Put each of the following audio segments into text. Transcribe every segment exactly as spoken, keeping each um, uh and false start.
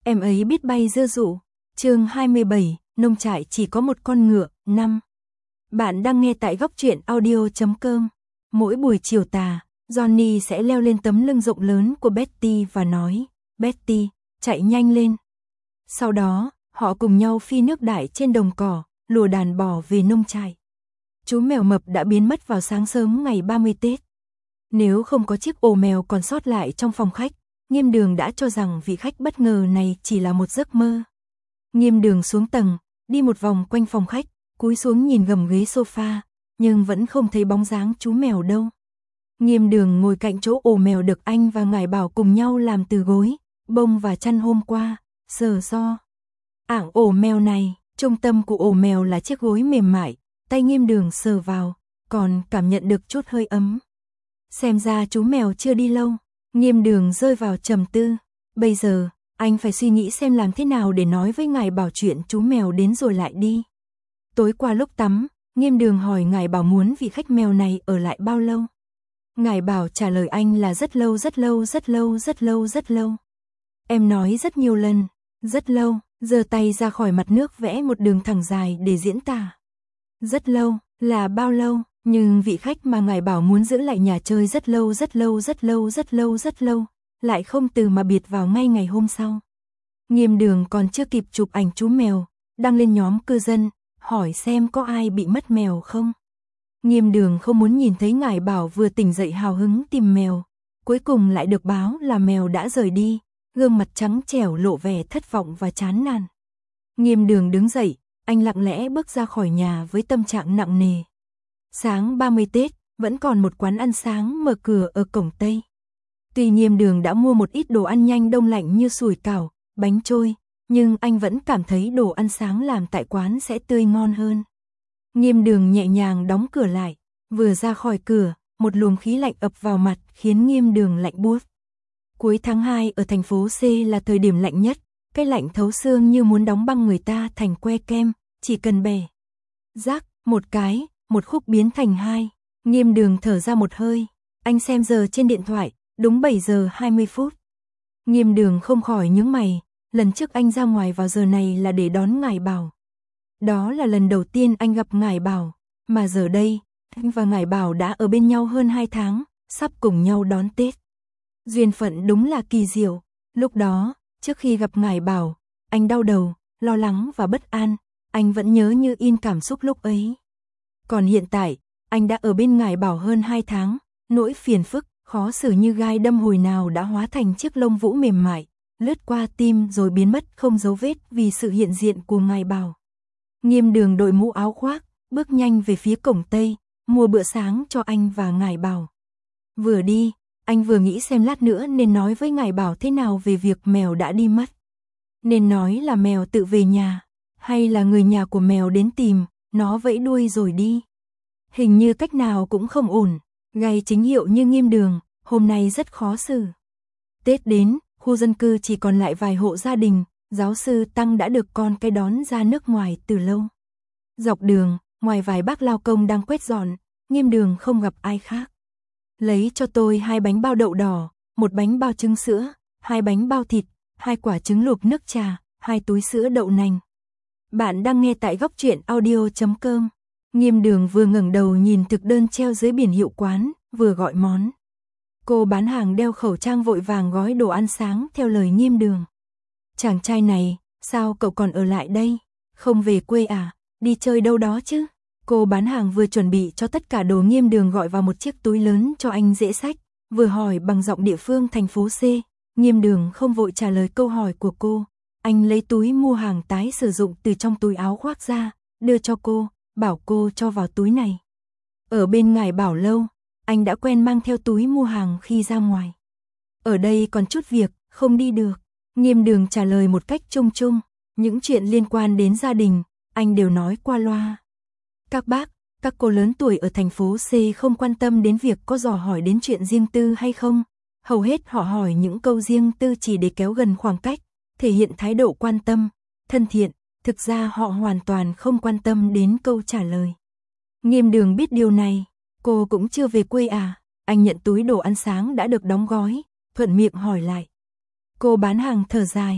Em ấy biết bay dưa dụ. Chương hai mươi bảy, nông trại chỉ có một con ngựa. Năm. Bạn đang nghe tại góc truyện audio chấm com. Mỗi buổi chiều tà, Johnny sẽ leo lên tấm lưng rộng lớn của Betty và nói, Betty, chạy nhanh lên. Sau đó, họ cùng nhau phi nước đại trên đồng cỏ, lùa đàn bò về nông trại. Chú mèo mập đã biến mất vào sáng sớm ngày ba mươi Tết. Nếu không có chiếc ổ mèo còn sót lại trong phòng khách, Nghiêm Đường đã cho rằng vị khách bất ngờ này chỉ là một giấc mơ. Nghiêm Đường xuống tầng, đi một vòng quanh phòng khách, cúi xuống nhìn gầm ghế sofa, nhưng vẫn không thấy bóng dáng chú mèo đâu. Nghiêm Đường ngồi cạnh chỗ ổ mèo được anh và Ngải Bảo cùng nhau làm từ gối, bông và chăn hôm qua, sờ so. Ảng ổ mèo này, trung tâm của ổ mèo là chiếc gối mềm mại, tay Nghiêm Đường sờ vào, còn cảm nhận được chút hơi ấm. Xem ra chú mèo chưa đi lâu. Nghiêm Đường rơi vào trầm tư. Bây giờ, anh phải suy nghĩ xem làm thế nào để nói với Ngải Bảo chuyện chú mèo đến rồi lại đi. Tối qua lúc tắm, Nghiêm Đường hỏi Ngải Bảo muốn vị khách mèo này ở lại bao lâu. Ngải Bảo trả lời anh là rất lâu rất lâu rất lâu rất lâu rất lâu. Em nói rất nhiều lần, rất lâu, giơ tay ra khỏi mặt nước vẽ một đường thẳng dài để diễn tả. Rất lâu, là bao lâu? Nhưng vị khách mà Ngải Bảo muốn giữ lại nhà chơi rất lâu rất lâu rất lâu rất lâu rất lâu, lại không từ mà biệt vào ngay ngày hôm sau. Nghiêm Đường còn chưa kịp chụp ảnh chú mèo, đăng lên nhóm cư dân, hỏi xem có ai bị mất mèo không. Nghiêm Đường không muốn nhìn thấy Ngải Bảo vừa tỉnh dậy hào hứng tìm mèo, cuối cùng lại được báo là mèo đã rời đi, gương mặt trắng trẻo lộ vẻ thất vọng và chán nản. Nghiêm Đường đứng dậy, anh lặng lẽ bước ra khỏi nhà với tâm trạng nặng nề. Sáng ba mươi Tết, vẫn còn một quán ăn sáng mở cửa ở cổng Tây. Tuy Nghiêm Đường đã mua một ít đồ ăn nhanh đông lạnh như sủi cảo, bánh trôi, nhưng anh vẫn cảm thấy đồ ăn sáng làm tại quán sẽ tươi ngon hơn. Nghiêm Đường nhẹ nhàng đóng cửa lại, vừa ra khỏi cửa, một luồng khí lạnh ập vào mặt khiến Nghiêm Đường lạnh buốt. Cuối tháng hai ở thành phố C là thời điểm lạnh nhất, cái lạnh thấu xương như muốn đóng băng người ta thành que kem, chỉ cần bẻ rác một cái, một khúc biến thành hai. Nghiêm Đường thở ra một hơi, anh xem giờ trên điện thoại, đúng bảy giờ hai mươi phút. Nghiêm Đường không khỏi nhướng mày, lần trước anh ra ngoài vào giờ này là để đón Ngải Bảo. Đó là lần đầu tiên anh gặp Ngải Bảo, mà giờ đây, anh và Ngải Bảo đã ở bên nhau hơn hai tháng, sắp cùng nhau đón Tết. Duyên phận đúng là kỳ diệu, lúc đó, trước khi gặp Ngải Bảo, anh đau đầu, lo lắng và bất an, anh vẫn nhớ như in cảm xúc lúc ấy. Còn hiện tại, anh đã ở bên Ngải Bảo hơn hai tháng, nỗi phiền phức, khó xử như gai đâm hồi nào đã hóa thành chiếc lông vũ mềm mại, lướt qua tim rồi biến mất không dấu vết vì sự hiện diện của Ngải Bảo. Nghiêm Đường đội mũ áo khoác, bước nhanh về phía cổng Tây, mua bữa sáng cho anh và Ngải Bảo. Vừa đi, anh vừa nghĩ xem lát nữa nên nói với Ngải Bảo thế nào về việc mèo đã đi mất. Nên nói là mèo tự về nhà, hay là người nhà của mèo đến tìm, nó vẫy đuôi rồi đi. Hình như cách nào cũng không ổn, gay chính hiệu như Nghiêm Đường, hôm nay rất khó xử. Tết đến, khu dân cư chỉ còn lại vài hộ gia đình, giáo sư Tăng đã được con cái đón ra nước ngoài từ lâu. Dọc đường, ngoài vài bác lao công đang quét dọn, Nghiêm Đường không gặp ai khác. Lấy cho tôi hai bánh bao đậu đỏ, một bánh bao trứng sữa, hai bánh bao thịt, hai quả trứng luộc nước trà, hai túi sữa đậu nành. Bạn đang nghe tại góc truyện audio chấm com. Nghiêm Đường vừa ngẩng đầu nhìn thực đơn treo dưới biển hiệu quán, vừa gọi món. Cô bán hàng đeo khẩu trang vội vàng gói đồ ăn sáng theo lời Nghiêm Đường. Chàng trai này, sao cậu còn ở lại đây? Không về quê à? Đi chơi đâu đó chứ? Cô bán hàng vừa chuẩn bị cho tất cả đồ Nghiêm Đường gọi vào một chiếc túi lớn cho anh dễ xách, vừa hỏi bằng giọng địa phương thành phố C. Nghiêm Đường không vội trả lời câu hỏi của cô. Anh lấy túi mua hàng tái sử dụng từ trong túi áo khoác ra, đưa cho cô, bảo cô cho vào túi này. Ở bên Ngải Bảo lâu, anh đã quen mang theo túi mua hàng khi ra ngoài. Ở đây còn chút việc, không đi được. Nghiêm Đường trả lời một cách chung chung, những chuyện liên quan đến gia đình, anh đều nói qua loa. Các bác, các cô lớn tuổi ở thành phố C không quan tâm đến việc có dò hỏi đến chuyện riêng tư hay không. Hầu hết họ hỏi những câu riêng tư chỉ để kéo gần khoảng cách, thể hiện thái độ quan tâm, thân thiện, thực ra họ hoàn toàn không quan tâm đến câu trả lời. Nghiêm Đường biết điều này, cô cũng chưa về quê à? Anh nhận túi đồ ăn sáng đã được đóng gói, thuận miệng hỏi lại. Cô bán hàng thở dài,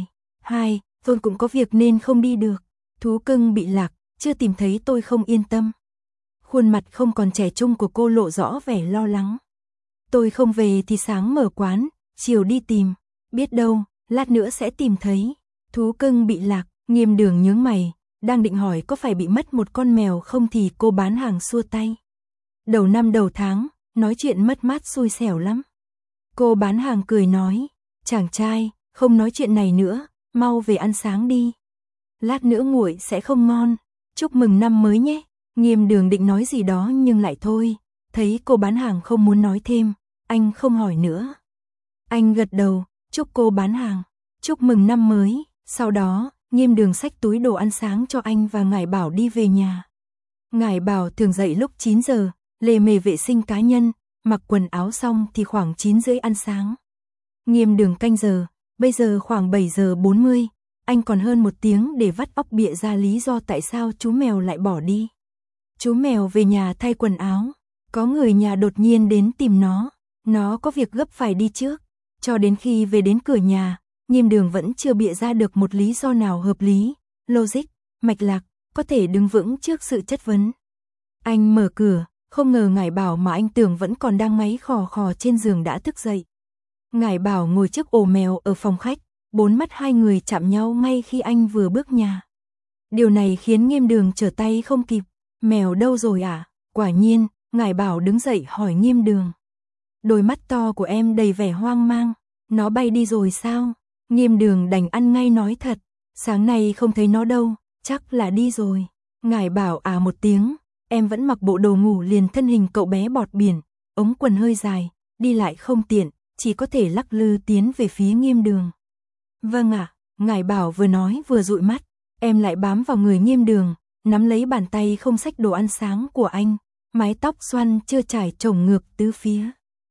Hai, tôi cũng có việc nên không đi được. Thú cưng bị lạc, chưa tìm thấy tôi không yên tâm. Khuôn mặt không còn trẻ trung của cô lộ rõ vẻ lo lắng. Tôi không về thì sáng mở quán, chiều đi tìm. Biết đâu, lát nữa sẽ tìm thấy. Thú cưng bị lạc, Nghiêm Đường nhướng mày, đang định hỏi có phải bị mất một con mèo không thì cô bán hàng xua tay. Đầu năm đầu tháng, nói chuyện mất mát xui xẻo lắm. Cô bán hàng cười nói, chàng trai, không nói chuyện này nữa, mau về ăn sáng đi. Lát nữa nguội sẽ không ngon, chúc mừng năm mới nhé. Nghiêm Đường định nói gì đó nhưng lại thôi, thấy cô bán hàng không muốn nói thêm, anh không hỏi nữa. Anh gật đầu, chúc cô bán hàng, chúc mừng năm mới, sau đó, Nghiêm Đường xách túi đồ ăn sáng cho anh và Ngải Bảo đi về nhà. Ngải Bảo thường dậy lúc chín giờ, lề mề vệ sinh cá nhân, mặc quần áo xong thì khoảng chín rưỡi ăn sáng. Nghiêm Đường canh giờ, bây giờ khoảng bảy giờ bốn mươi, anh còn hơn một tiếng để vắt óc bịa ra lý do tại sao chú mèo lại bỏ đi. Chú mèo về nhà thay quần áo, có người nhà đột nhiên đến tìm nó, nó có việc gấp phải đi trước. Cho đến khi về đến cửa nhà, Nghiêm Đường vẫn chưa bịa ra được một lý do nào hợp lý, logic, mạch lạc, có thể đứng vững trước sự chất vấn. Anh mở cửa, không ngờ Ngải Bảo mà anh tưởng vẫn còn đang ngáy khò khò trên giường đã thức dậy. Ngải Bảo ngồi trước ổ mèo ở phòng khách, bốn mắt hai người chạm nhau ngay khi anh vừa bước nhà. Điều này khiến Nghiêm Đường trở tay không kịp. Mèo đâu rồi à? Quả nhiên, Ngải Bảo đứng dậy hỏi Nghiêm Đường. Đôi mắt to của em đầy vẻ hoang mang, nó bay đi rồi sao? Nghiêm Đường đành ăn ngay nói thật, sáng nay không thấy nó đâu, chắc là đi rồi. Ngải Bảo à một tiếng, em vẫn mặc bộ đồ ngủ liền thân hình cậu bé bọt biển, ống quần hơi dài, đi lại không tiện, chỉ có thể lắc lư tiến về phía Nghiêm Đường. Vâng ạ, à, Ngải Bảo vừa nói vừa dụi mắt, em lại bám vào người Nghiêm Đường, nắm lấy bàn tay không xách đồ ăn sáng của anh, mái tóc xoăn chưa trải chồng ngược tứ phía.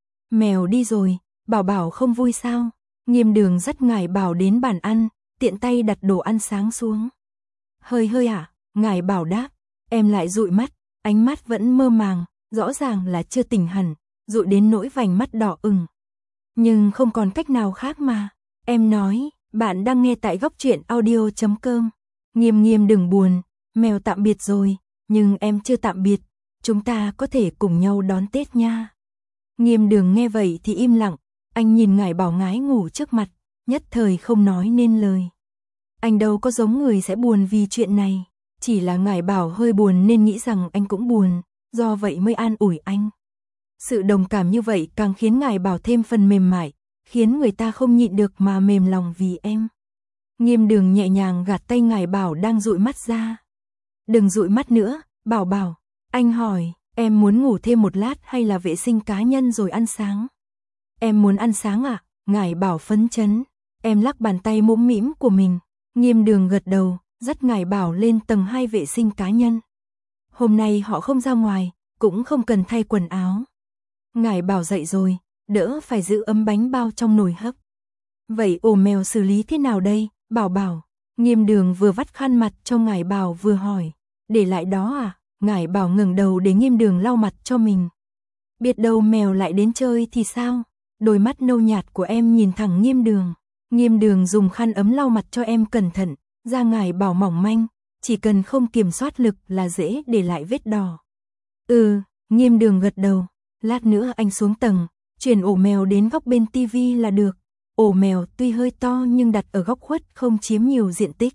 Mèo đi rồi, Bảo Bảo không vui sao? Nghiêm Đường dắt Ngải Bảo đến bàn ăn, tiện tay đặt đồ ăn sáng xuống. Hơi hơi ạ, à? Ngải Bảo đáp, em lại dụi mắt, ánh mắt vẫn mơ màng, rõ ràng là chưa tỉnh hẳn, dụi đến nỗi vành mắt đỏ ửng. Nhưng không còn cách nào khác mà, em nói, bạn đang nghe tại góc truyện audio chấm com. Nghiêm Nghiêm đừng buồn, mèo tạm biệt rồi, nhưng em chưa tạm biệt, chúng ta có thể cùng nhau đón Tết nha. Nghiêm Đường nghe vậy thì im lặng, anh nhìn Ngải Bảo ngái ngủ trước mặt, nhất thời không nói nên lời. Anh đâu có giống người sẽ buồn vì chuyện này, chỉ là Ngải Bảo hơi buồn nên nghĩ rằng anh cũng buồn, do vậy mới an ủi anh. Sự đồng cảm như vậy càng khiến Ngải Bảo thêm phần mềm mại, khiến người ta không nhịn được mà mềm lòng vì em. Nghiêm Đường nhẹ nhàng gạt tay Ngải Bảo đang dụi mắt ra. Đừng dụi mắt nữa, Bảo Bảo. Anh hỏi, em muốn ngủ thêm một lát hay là vệ sinh cá nhân rồi ăn sáng? Em muốn ăn sáng à? Ngải Bảo phấn chấn. Em lắc bàn tay mũm mĩm của mình. Nghiêm Đường gật đầu, dắt Ngải Bảo lên tầng hai vệ sinh cá nhân. Hôm nay họ không ra ngoài, cũng không cần thay quần áo. Ngải Bảo dậy rồi, đỡ phải giữ ấm bánh bao trong nồi hấp. Vậy ổ mèo xử lý thế nào đây, Bảo Bảo? Nghiêm Đường vừa vắt khăn mặt cho Ngải Bảo vừa hỏi. Để lại đó à? Ngải Bảo ngẩng đầu để Nghiêm Đường lau mặt cho mình. Biết đâu mèo lại đến chơi thì sao? Đôi mắt nâu nhạt của em nhìn thẳng Nghiêm Đường. Nghiêm Đường dùng khăn ấm lau mặt cho em cẩn thận, da Ngải Bảo mỏng manh, chỉ cần không kiểm soát lực là dễ để lại vết đỏ. Ừ, Nghiêm Đường gật đầu, lát nữa anh xuống tầng, chuyển ổ mèo đến góc bên tivi là được. Ổ mèo tuy hơi to nhưng đặt ở góc khuất không chiếm nhiều diện tích.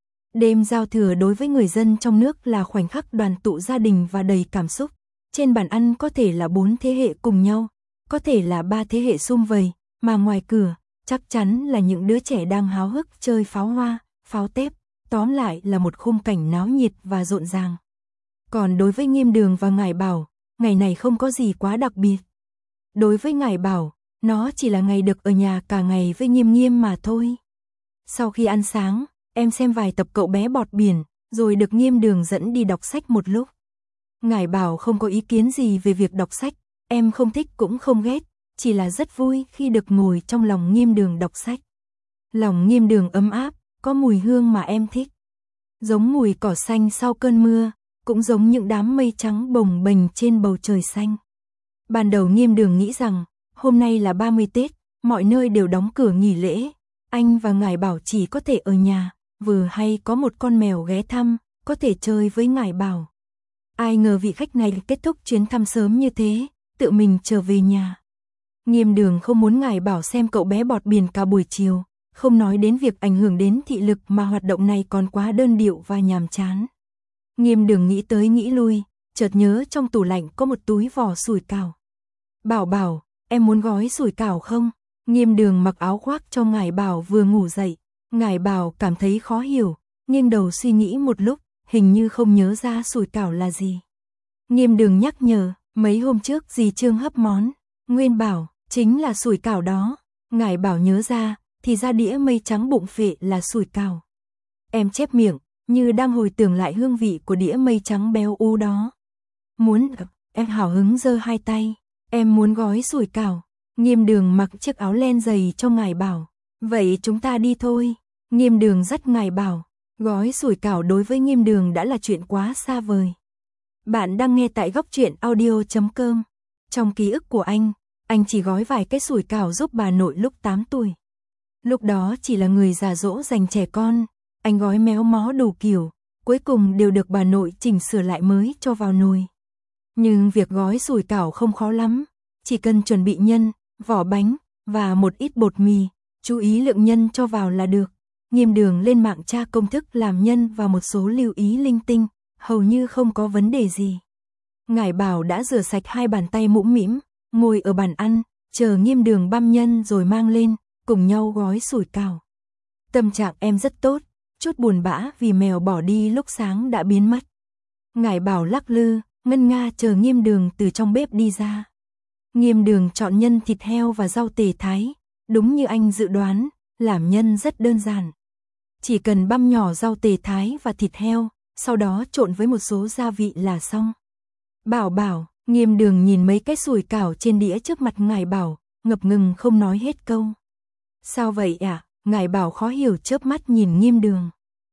Đêm giao thừa đối với người dân trong nước là khoảnh khắc đoàn tụ gia đình và đầy cảm xúc. Trên bàn ăn có thể là bốn thế hệ cùng nhau, có thể là ba thế hệ sum vầy, mà ngoài cửa, chắc chắn là những đứa trẻ đang háo hức chơi pháo hoa, pháo tép, tóm lại là một khung cảnh náo nhiệt và rộn ràng. Còn đối với Nghiêm Đường và Ngải Bảo, ngày này không có gì quá đặc biệt. Đối với Ngải Bảo, nó chỉ là ngày được ở nhà cả ngày với Nghiêm Nghiêm mà thôi. Sau khi ăn sáng, em xem vài tập Cậu Bé Bọt Biển, rồi được Nghiêm Đường dẫn đi đọc sách một lúc. Ngải Bảo không có ý kiến gì về việc đọc sách, em không thích cũng không ghét, chỉ là rất vui khi được ngồi trong lòng Nghiêm Đường đọc sách. Lòng Nghiêm Đường ấm áp, có mùi hương mà em thích. Giống mùi cỏ xanh sau cơn mưa, cũng giống những đám mây trắng bồng bềnh trên bầu trời xanh. Ban đầu Nghiêm Đường nghĩ rằng, hôm nay là ba mươi Tết, mọi nơi đều đóng cửa nghỉ lễ. Anh và Ngải Bảo chỉ có thể ở nhà, vừa hay có một con mèo ghé thăm, có thể chơi với Ngải Bảo. Ai ngờ vị khách này kết thúc chuyến thăm sớm như thế, tự mình trở về nhà. Nghiêm Đường không muốn Ngải Bảo xem cậu bé bọt biển cả buổi chiều, không nói đến việc ảnh hưởng đến thị lực mà hoạt động này còn quá đơn điệu và nhàm chán. Nghiêm Đường nghĩ tới nghĩ lui, chợt nhớ trong tủ lạnh có một túi vỏ sủi cảo. Bảo Bảo, em muốn gói sủi cảo không? Nghiêm Đường mặc áo khoác cho Ngải Bảo vừa ngủ dậy. Ngải Bảo cảm thấy khó hiểu, nghiêng đầu suy nghĩ một lúc, hình như không nhớ ra sủi cảo là gì. Nghiêm Đường nhắc nhở, mấy hôm trước dì Trương hấp món. Nguyên bảo, chính là sủi cảo đó. Ngải Bảo nhớ ra, thì ra đĩa mây trắng bụng phệ là sủi cảo. Em chép miệng, như đang hồi tưởng lại hương vị của đĩa mây trắng béo ú đó. Muốn, em hào hứng giơ hai tay, em muốn gói sủi cảo. Nghiêm Đường mặc chiếc áo len dày cho Ngải Bảo. Vậy chúng ta đi thôi. Nghiêm Đường dắt Ngải Bảo. Gói sủi cảo đối với Nghiêm Đường đã là chuyện quá xa vời. Bạn đang nghe tại góc truyện audio chấm com. Trong ký ức của anh, anh chỉ gói vài cái sủi cảo giúp bà nội lúc tám tuổi. Lúc đó chỉ là người già dỗ dành trẻ con, anh gói méo mó đủ kiểu, cuối cùng đều được bà nội chỉnh sửa lại mới cho vào nồi. Nhưng việc gói sủi cảo không khó lắm, chỉ cần chuẩn bị nhân, vỏ bánh và một ít bột mì, chú ý lượng nhân cho vào là được. Nghiêm Đường lên mạng tra công thức làm nhân và một số lưu ý linh tinh, hầu như không có vấn đề gì. Ngải Bảo đã rửa sạch hai bàn tay mũm mĩm, ngồi ở bàn ăn, chờ Nghiêm Đường băm nhân rồi mang lên, cùng nhau gói sủi cảo. Tâm trạng em rất tốt, chút buồn bã vì mèo bỏ đi lúc sáng đã biến mất. Ngải Bảo lắc lư, ngân nga chờ Nghiêm Đường từ trong bếp đi ra. Nghiêm Đường chọn nhân thịt heo và rau tề thái, đúng như anh dự đoán, làm nhân rất đơn giản. Chỉ cần băm nhỏ rau tề thái và thịt heo, sau đó trộn với một số gia vị là xong. Bảo Bảo, Nghiêm Đường nhìn mấy cái sủi cảo trên đĩa trước mặt Ngải Bảo, ngập ngừng không nói hết câu. Sao vậy ạ? À? Ngải Bảo khó hiểu chớp mắt nhìn Nghiêm Đường.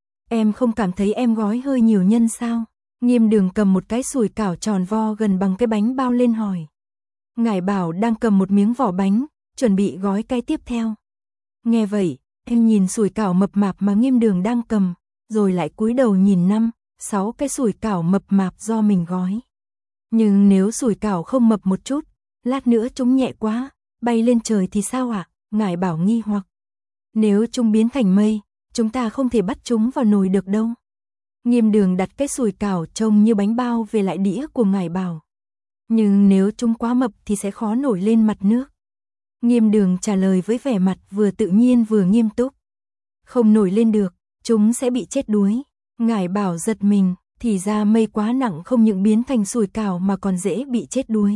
Em không cảm thấy em gói hơi nhiều nhân sao? Nghiêm Đường cầm một cái sủi cảo tròn vo gần bằng cái bánh bao lên hỏi. Ngải Bảo đang cầm một miếng vỏ bánh, chuẩn bị gói cái tiếp theo. Nghe vậy, em nhìn sủi cảo mập mạp mà Nghiêm Đường đang cầm, rồi lại cúi đầu nhìn năm, sáu cái sủi cảo mập mạp do mình gói. Nhưng nếu sủi cảo không mập một chút, lát nữa chúng nhẹ quá, bay lên trời thì sao ạ? À? Ngải Bảo nghi hoặc. Nếu chúng biến thành mây, chúng ta không thể bắt chúng vào nồi được đâu. Nghiêm Đường đặt cái sủi cảo trông như bánh bao về lại đĩa của Ngải Bảo. Nhưng nếu chúng quá mập thì sẽ khó nổi lên mặt nước. Nghiêm Đường trả lời với vẻ mặt vừa tự nhiên vừa nghiêm túc. Không nổi lên được, chúng sẽ bị chết đuối. Ngải Bảo giật mình, thì ra mây quá nặng không những biến thành sủi cảo mà còn dễ bị chết đuối.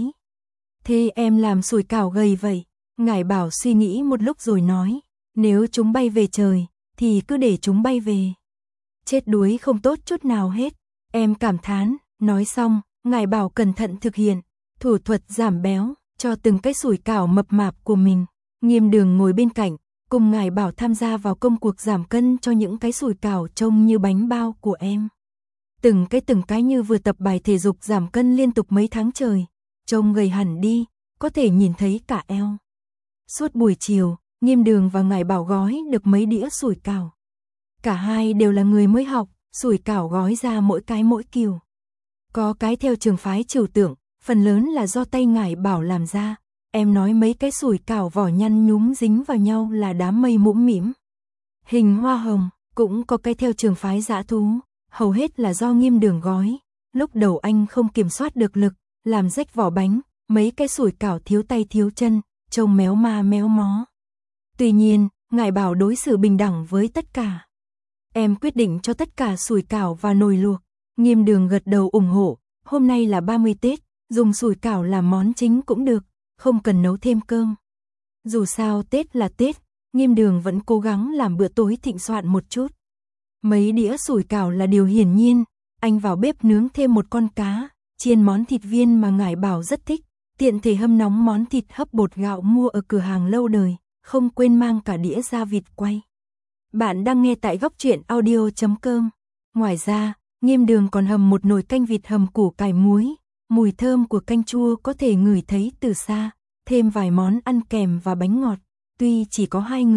Thế em làm sủi cảo gầy vậy? Ngải Bảo suy nghĩ một lúc rồi nói, nếu chúng bay về trời, thì cứ để chúng bay về. Chết đuối không tốt chút nào hết. Em cảm thán, nói xong, Ngải Bảo cẩn thận thực hiện thủ thuật giảm béo cho từng cái sủi cảo mập mạp của mình. Nghiêm Đường ngồi bên cạnh, cùng Ngải Bảo tham gia vào công cuộc giảm cân cho những cái sủi cảo trông như bánh bao của em. Từng cái từng cái như vừa tập bài thể dục giảm cân liên tục mấy tháng trời, trông gầy hẳn đi, có thể nhìn thấy cả eo. Suốt buổi chiều, Nghiêm Đường và Ngải Bảo gói được mấy đĩa sủi cảo. Cả hai đều là người mới học, sủi cảo gói ra mỗi cái mỗi kiểu. Có cái theo trường phái trừu tượng, phần lớn là do tay Ngải Bảo làm ra. Em nói mấy cái sủi cảo vỏ nhăn nhúm dính vào nhau là đám mây mũm mĩm. Hình hoa hồng, cũng có cái theo trường phái dã thú, hầu hết là do Nghiêm Đường gói. Lúc đầu anh không kiểm soát được lực, làm rách vỏ bánh, mấy cái sủi cảo thiếu tay thiếu chân, trông méo ma méo mó. Tuy nhiên, Ngải Bảo đối xử bình đẳng với tất cả. Em quyết định cho tất cả sủi cảo vào nồi luộc. Nghiêm Đường gật đầu ủng hộ, hôm nay là ba mươi Tết, dùng sủi cảo làm món chính cũng được, không cần nấu thêm cơm. Dù sao Tết là Tết, Nghiêm Đường vẫn cố gắng làm bữa tối thịnh soạn một chút. Mấy đĩa sủi cảo là điều hiển nhiên, anh vào bếp nướng thêm một con cá, chiên món thịt viên mà Ngải Bảo rất thích, tiện thể hâm nóng món thịt hấp bột gạo mua ở cửa hàng lâu đời, không quên mang cả đĩa gia vịt quay. Bạn đang nghe tại góc truyện audio chấm com. Ngoài ra, Nghiêm Đường còn hầm một nồi canh vịt hầm củ cải muối, mùi thơm của canh chua có thể ngửi thấy từ xa, thêm vài món ăn kèm và bánh ngọt. Tuy chỉ có hai người,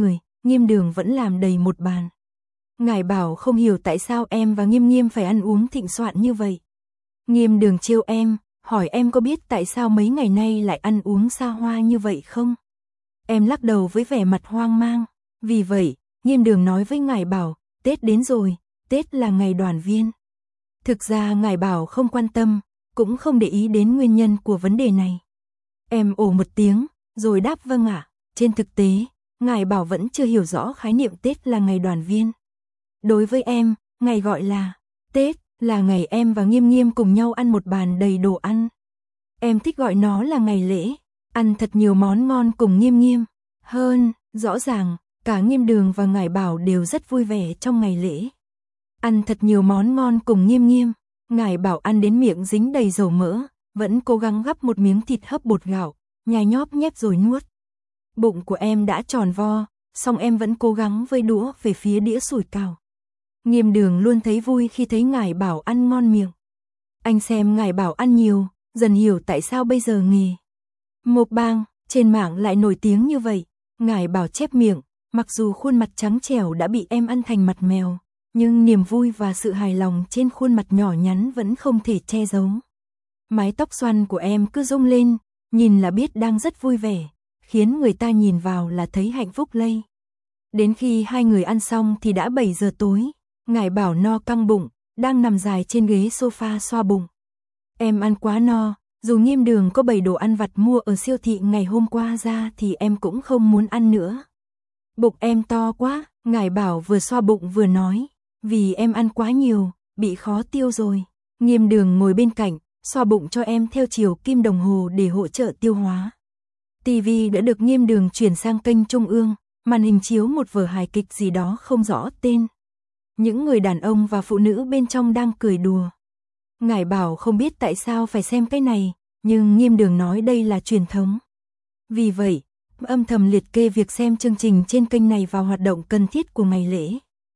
Nghiêm Đường vẫn làm đầy một bàn. Ngải Bảo không hiểu tại sao em và Nghiêm Nghiêm phải ăn uống thịnh soạn như vậy. Nghiêm Đường trêu em, hỏi em có biết tại sao mấy ngày nay lại ăn uống xa hoa như vậy không? Em lắc đầu với vẻ mặt hoang mang. Vì vậy, Nghiêm Đường nói với Ngải Bảo, Tết đến rồi, Tết là ngày đoàn viên. Thực ra Ngải Bảo không quan tâm, cũng không để ý đến nguyên nhân của vấn đề này. Em ồ một tiếng, rồi đáp vâng ạ. Trên thực tế, Ngải Bảo vẫn chưa hiểu rõ khái niệm Tết là ngày đoàn viên. Đối với em, ngày gọi là Tết là ngày em và Nghiêm Nghiêm cùng nhau ăn một bàn đầy đồ ăn. Em thích gọi nó là ngày lễ, ăn thật nhiều món ngon cùng Nghiêm Nghiêm. Hơn, rõ ràng, cả Nghiêm Đường và Ngải Bảo đều rất vui vẻ trong ngày lễ. Ăn thật nhiều món ngon cùng Nghiêm Nghiêm, Ngải Bảo ăn đến miệng dính đầy dầu mỡ, vẫn cố gắng gắp một miếng thịt hấp bột gạo, nhai nhóp nhép rồi nuốt. Bụng của em đã tròn vo, song em vẫn cố gắng vơi đũa về phía đĩa sủi cảo. Nghiêm Đường luôn thấy vui khi thấy Ngải Bảo ăn ngon miệng. Anh xem Ngải Bảo ăn nhiều, dần hiểu tại sao bây giờ nghề mukbang trên mạng lại nổi tiếng như vậy. Ngải Bảo chép miệng, mặc dù khuôn mặt trắng trẻo đã bị em ăn thành mặt mèo, nhưng niềm vui và sự hài lòng trên khuôn mặt nhỏ nhắn vẫn không thể che giấu. Mái tóc xoăn của em cứ rung lên, nhìn là biết đang rất vui vẻ, khiến người ta nhìn vào là thấy hạnh phúc lây. Đến khi hai người ăn xong thì đã bảy giờ tối, Ngải Bảo no căng bụng, đang nằm dài trên ghế sofa xoa bụng. Em ăn quá no, dù Nghiêm Đường có bày đồ ăn vặt mua ở siêu thị ngày hôm qua ra thì em cũng không muốn ăn nữa. Bụng em to quá, Ngải Bảo vừa xoa bụng vừa nói, vì em ăn quá nhiều, bị khó tiêu rồi. Nghiêm Đường ngồi bên cạnh, xoa bụng cho em theo chiều kim đồng hồ để hỗ trợ tiêu hóa. ti vi đã được Nghiêm Đường chuyển sang kênh Trung ương, màn hình chiếu một vở hài kịch gì đó không rõ tên. Những người đàn ông và phụ nữ bên trong đang cười đùa. Ngải Bảo không biết tại sao phải xem cái này, nhưng Nghiêm Đường nói đây là truyền thống. Vì vậy, âm thầm liệt kê việc xem chương trình trên kênh này vào hoạt động cần thiết của ngày lễ.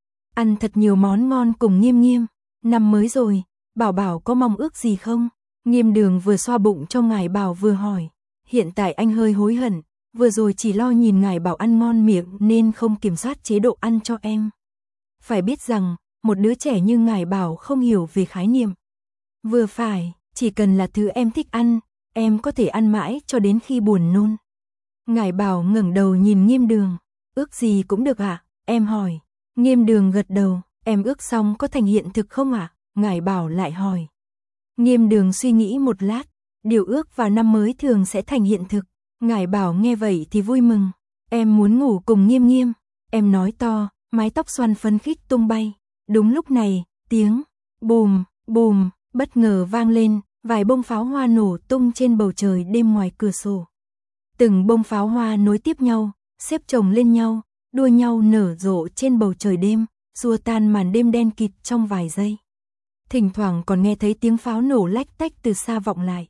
Ăn thật nhiều món ngon cùng Nghiêm Nghiêm. Năm mới rồi, Bảo Bảo có mong ước gì không? Nghiêm Đường vừa xoa bụng cho Ngải Bảo vừa hỏi. Hiện tại anh hơi hối hận, vừa rồi chỉ lo nhìn Ngải Bảo ăn ngon miệng nên không kiểm soát chế độ ăn cho em. Phải biết rằng, một đứa trẻ như Ngải Bảo không hiểu về khái niệm. Vừa phải, chỉ cần là thứ em thích ăn, em có thể ăn mãi cho đến khi buồn nôn. Ngải Bảo ngẩng đầu nhìn Nghiêm Đường. Ước gì cũng được ạ, à? Em hỏi. Nghiêm Đường gật đầu. Em ước xong có thành hiện thực không ạ? À? Ngải Bảo lại hỏi. Nghiêm Đường suy nghĩ một lát. Điều ước vào năm mới thường sẽ thành hiện thực. Ngải Bảo nghe vậy thì vui mừng. Em muốn ngủ cùng Nghiêm Nghiêm. Em nói to, mái tóc xoăn phấn khích tung bay. Đúng lúc này, tiếng bùm, bùm, bất ngờ vang lên, vài bông pháo hoa nổ tung trên bầu trời đêm ngoài cửa sổ. Từng bông pháo hoa nối tiếp nhau, xếp chồng lên nhau, đua nhau nở rộ trên bầu trời đêm, xua tan màn đêm đen kịt trong vài giây. Thỉnh thoảng còn nghe thấy tiếng pháo nổ lách tách từ xa vọng lại.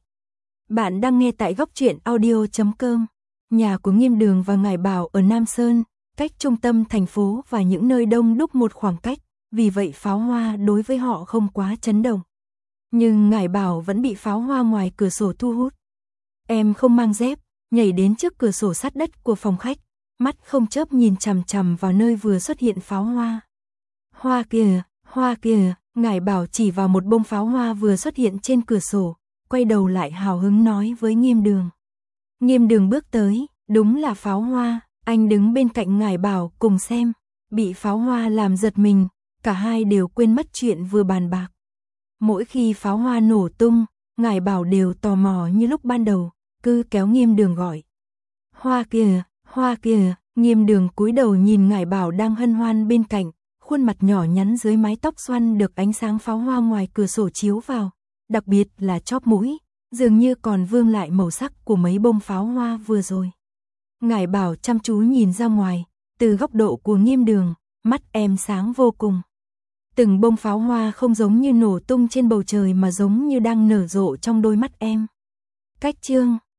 Bạn đang nghe tại góc truyện audio chấm com. Nhà của Nghiêm Đường và Ngải Bảo ở Nam Sơn, cách trung tâm thành phố và những nơi đông đúc một khoảng cách, vì vậy pháo hoa đối với họ không quá chấn động. Nhưng Ngải Bảo vẫn bị pháo hoa ngoài cửa sổ thu hút. Em không mang dép, nhảy đến trước cửa sổ sát đất của phòng khách, mắt không chớp nhìn chằm chằm vào nơi vừa xuất hiện pháo hoa. Hoa kìa, hoa kìa, Ngải Bảo chỉ vào một bông pháo hoa vừa xuất hiện trên cửa sổ, quay đầu lại hào hứng nói với Nghiêm Đường. Nghiêm Đường bước tới, đúng là pháo hoa, anh đứng bên cạnh Ngải Bảo cùng xem, bị pháo hoa làm giật mình, cả hai đều quên mất chuyện vừa bàn bạc. Mỗi khi pháo hoa nổ tung, Ngải Bảo đều tò mò như lúc ban đầu, cứ kéo Nghiêm Đường gọi. Hoa kìa, hoa kìa, Nghiêm Đường cúi đầu nhìn Ngải Bảo đang hân hoan bên cạnh, khuôn mặt nhỏ nhắn dưới mái tóc xoăn được ánh sáng pháo hoa ngoài cửa sổ chiếu vào, đặc biệt là chóp mũi, dường như còn vương lại màu sắc của mấy bông pháo hoa vừa rồi. Ngải Bảo chăm chú nhìn ra ngoài, từ góc độ của Nghiêm Đường, mắt em sáng vô cùng. Từng bông pháo hoa không giống như nổ tung trên bầu trời mà giống như đang nở rộ trong đôi mắt em. Cách chương